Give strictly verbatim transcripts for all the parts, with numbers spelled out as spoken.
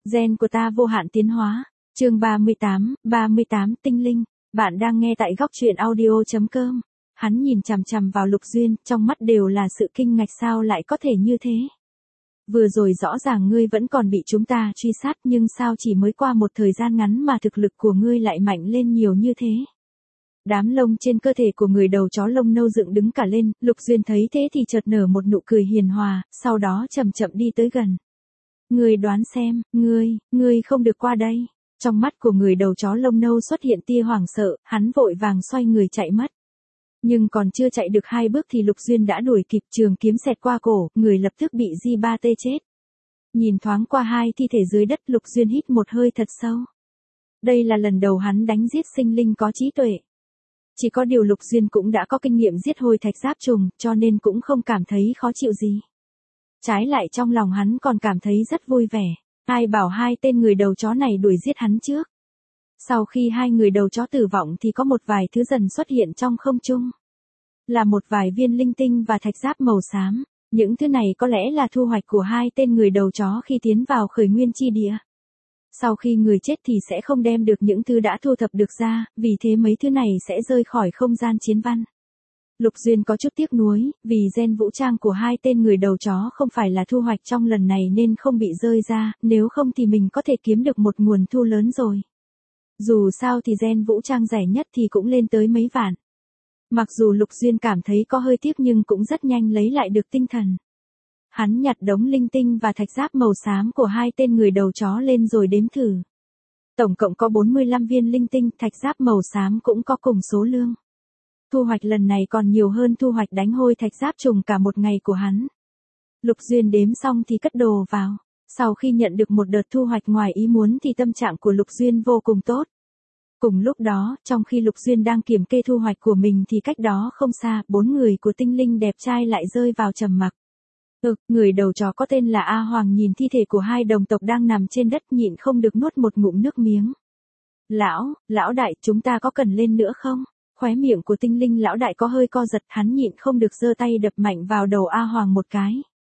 Gen của ta vô hạn tiến hóa. Chương ba mươi tám, ba mươi tám tinh linh. Bạn đang nghe tại góc truyện audio chấm com. Hắn nhìn chằm chằm vào Lục Duyên, trong mắt đều là sự kinh ngạc, sao lại có thể như thế. Vừa rồi rõ ràng ngươi vẫn còn bị chúng ta truy sát, nhưng sao chỉ mới qua một thời gian ngắn mà thực lực của ngươi lại mạnh lên nhiều như thế. Đám lông trên cơ thể của người đầu chó lông nâu dựng đứng cả lên, Lục Duyên thấy thế thì chợt nở một nụ cười hiền hòa, sau đó chậm chậm đi tới gần. Ngươi đoán xem, ngươi, ngươi không được qua đây. Trong mắt của người đầu chó lông nâu xuất hiện tia hoảng sợ, hắn vội vàng xoay người chạy mất. Nhưng còn chưa chạy được hai bước thì Lục Duyên đã đuổi kịp, trường kiếm xẹt qua cổ, người lập tức bị Di Ba tê chết. Nhìn thoáng qua hai thi thể dưới đất, Lục Duyên hít một hơi thật sâu. Đây là lần đầu hắn đánh giết sinh linh có trí tuệ. Chỉ có điều Lục Duyên cũng đã có kinh nghiệm giết hôi thạch giáp trùng, cho nên cũng không cảm thấy khó chịu gì. Trái lại trong lòng hắn còn cảm thấy rất vui vẻ. Ai bảo hai tên người đầu chó này đuổi giết hắn trước. Sau khi hai người đầu chó tử vong thì có một vài thứ dần xuất hiện trong không trung. Là một vài viên linh tinh và thạch giáp màu xám. Những thứ này có lẽ là thu hoạch của hai tên người đầu chó khi tiến vào khởi nguyên chi địa. Sau khi người chết thì sẽ không đem được những thứ đã thu thập được ra, vì thế mấy thứ này sẽ rơi khỏi không gian chiến văn. Lục Duyên có chút tiếc nuối, vì gen vũ trang của hai tên người đầu chó không phải là thu hoạch trong lần này nên không bị rơi ra, nếu không thì mình có thể kiếm được một nguồn thu lớn rồi. Dù sao thì gen vũ trang rẻ nhất thì cũng lên tới mấy vạn. Mặc dù Lục Duyên cảm thấy có hơi tiếc nhưng cũng rất nhanh lấy lại được tinh thần. Hắn nhặt đống linh tinh và thạch giáp màu xám của hai tên người đầu chó lên rồi đếm thử. Tổng cộng có bốn mươi lăm viên linh tinh, thạch giáp màu xám cũng có cùng số lượng. Thu hoạch lần này còn nhiều hơn thu hoạch đánh hôi thạch giáp trùng cả một ngày của hắn. Lục Duyên đếm xong thì cất đồ vào. Sau khi nhận được một đợt thu hoạch ngoài ý muốn thì tâm trạng của Lục Duyên vô cùng tốt. Cùng lúc đó, trong khi Lục Duyên đang kiểm kê thu hoạch của mình thì cách đó không xa, bốn người của tinh linh đẹp trai lại rơi vào trầm mặc. Ừ, người đầu chó có tên là A Hoàng nhìn thi thể của hai đồng tộc đang nằm trên đất nhịn không được nuốt một ngụm nước miếng. Lão, lão đại, chúng ta có cần lên nữa không? Khóe miệng của tinh linh lão đại có hơi co giật, hắn nhịn không được giơ tay đập mạnh vào đầu A Hoàng một cái.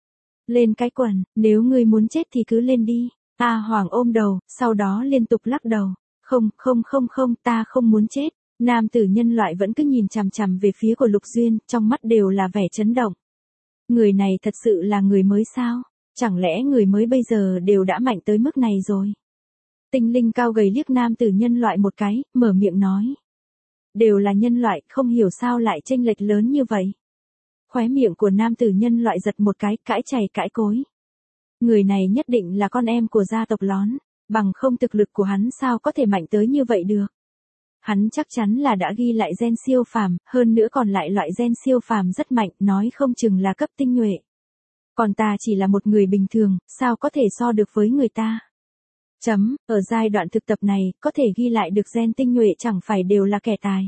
Lên cái quần, nếu ngươi muốn chết thì cứ lên đi. A Hoàng ôm đầu, sau đó liên tục lắc đầu. Không, không không không, ta không muốn chết. Nam tử nhân loại vẫn cứ nhìn chằm chằm về phía của Lục Duyên, trong mắt đều là vẻ chấn động. Người này thật sự là người mới sao? Chẳng lẽ người mới bây giờ đều đã mạnh tới mức này rồi? Tinh linh cao gầy liếc nam tử nhân loại một cái, mở miệng nói. Đều là nhân loại, không hiểu sao lại chênh lệch lớn như vậy. Khóe miệng của nam tử nhân loại giật một cái, cãi chày cãi cối. Người này nhất định là con em của gia tộc Lón, bằng không thực lực của hắn sao có thể mạnh tới như vậy được. Hắn chắc chắn là đã ghi lại gen siêu phàm, hơn nữa còn lại loại gen siêu phàm rất mạnh, nói không chừng là cấp tinh nhuệ. Còn ta chỉ là một người bình thường, sao có thể so được với người ta. Chấm, ở giai đoạn thực tập này, có thể ghi lại được gen tinh nhuệ chẳng phải đều là kẻ tài.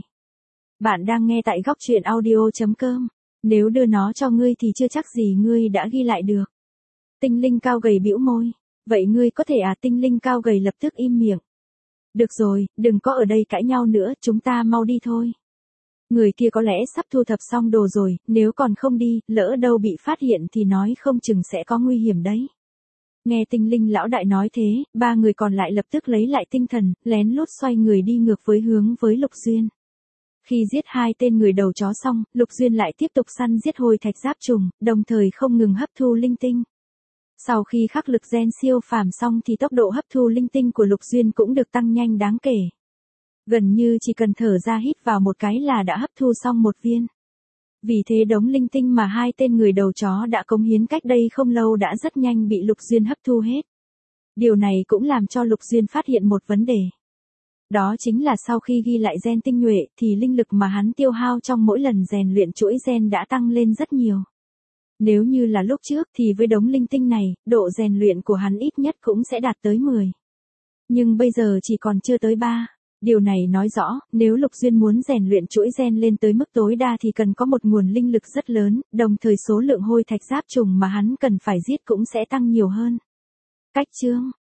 Bạn đang nghe tại góc truyện audio chấm com. Nếu đưa nó cho ngươi thì chưa chắc gì ngươi đã ghi lại được. Tinh linh cao gầy bĩu môi. Vậy ngươi có thể à? Tinh linh cao gầy lập tức im miệng. Được rồi, đừng có ở đây cãi nhau nữa, chúng ta mau đi thôi. Người kia có lẽ sắp thu thập xong đồ rồi, nếu còn không đi, lỡ đâu bị phát hiện thì nói không chừng sẽ có nguy hiểm đấy. Nghe tinh linh lão đại nói thế, ba người còn lại lập tức lấy lại tinh thần, lén lút xoay người đi ngược với hướng với Lục Duyên. Khi giết hai tên người đầu chó xong, Lục Duyên lại tiếp tục săn giết hôi thạch giáp trùng, đồng thời không ngừng hấp thu linh tinh. Sau khi khắc lực gen siêu phàm xong thì tốc độ hấp thu linh tinh của Lục Duyên cũng được tăng nhanh đáng kể. Gần như chỉ cần thở ra hít vào một cái là đã hấp thu xong một viên. Vì thế đống linh tinh mà hai tên người đầu chó đã cống hiến cách đây không lâu đã rất nhanh bị Lục Duyên hấp thu hết. Điều này cũng làm cho Lục Duyên phát hiện một vấn đề. Đó chính là sau khi ghi lại gen tinh nhuệ thì linh lực mà hắn tiêu hao trong mỗi lần rèn luyện chuỗi gen đã tăng lên rất nhiều. Nếu như là lúc trước thì với đống linh tinh này, độ rèn luyện của hắn ít nhất cũng sẽ đạt tới mười. Nhưng bây giờ chỉ còn chưa tới ba. Điều này nói rõ, nếu Lục Duyên muốn rèn luyện chuỗi gen lên tới mức tối đa thì cần có một nguồn linh lực rất lớn, đồng thời số lượng hôi thạch giáp trùng mà hắn cần phải giết cũng sẽ tăng nhiều hơn. Cách chương,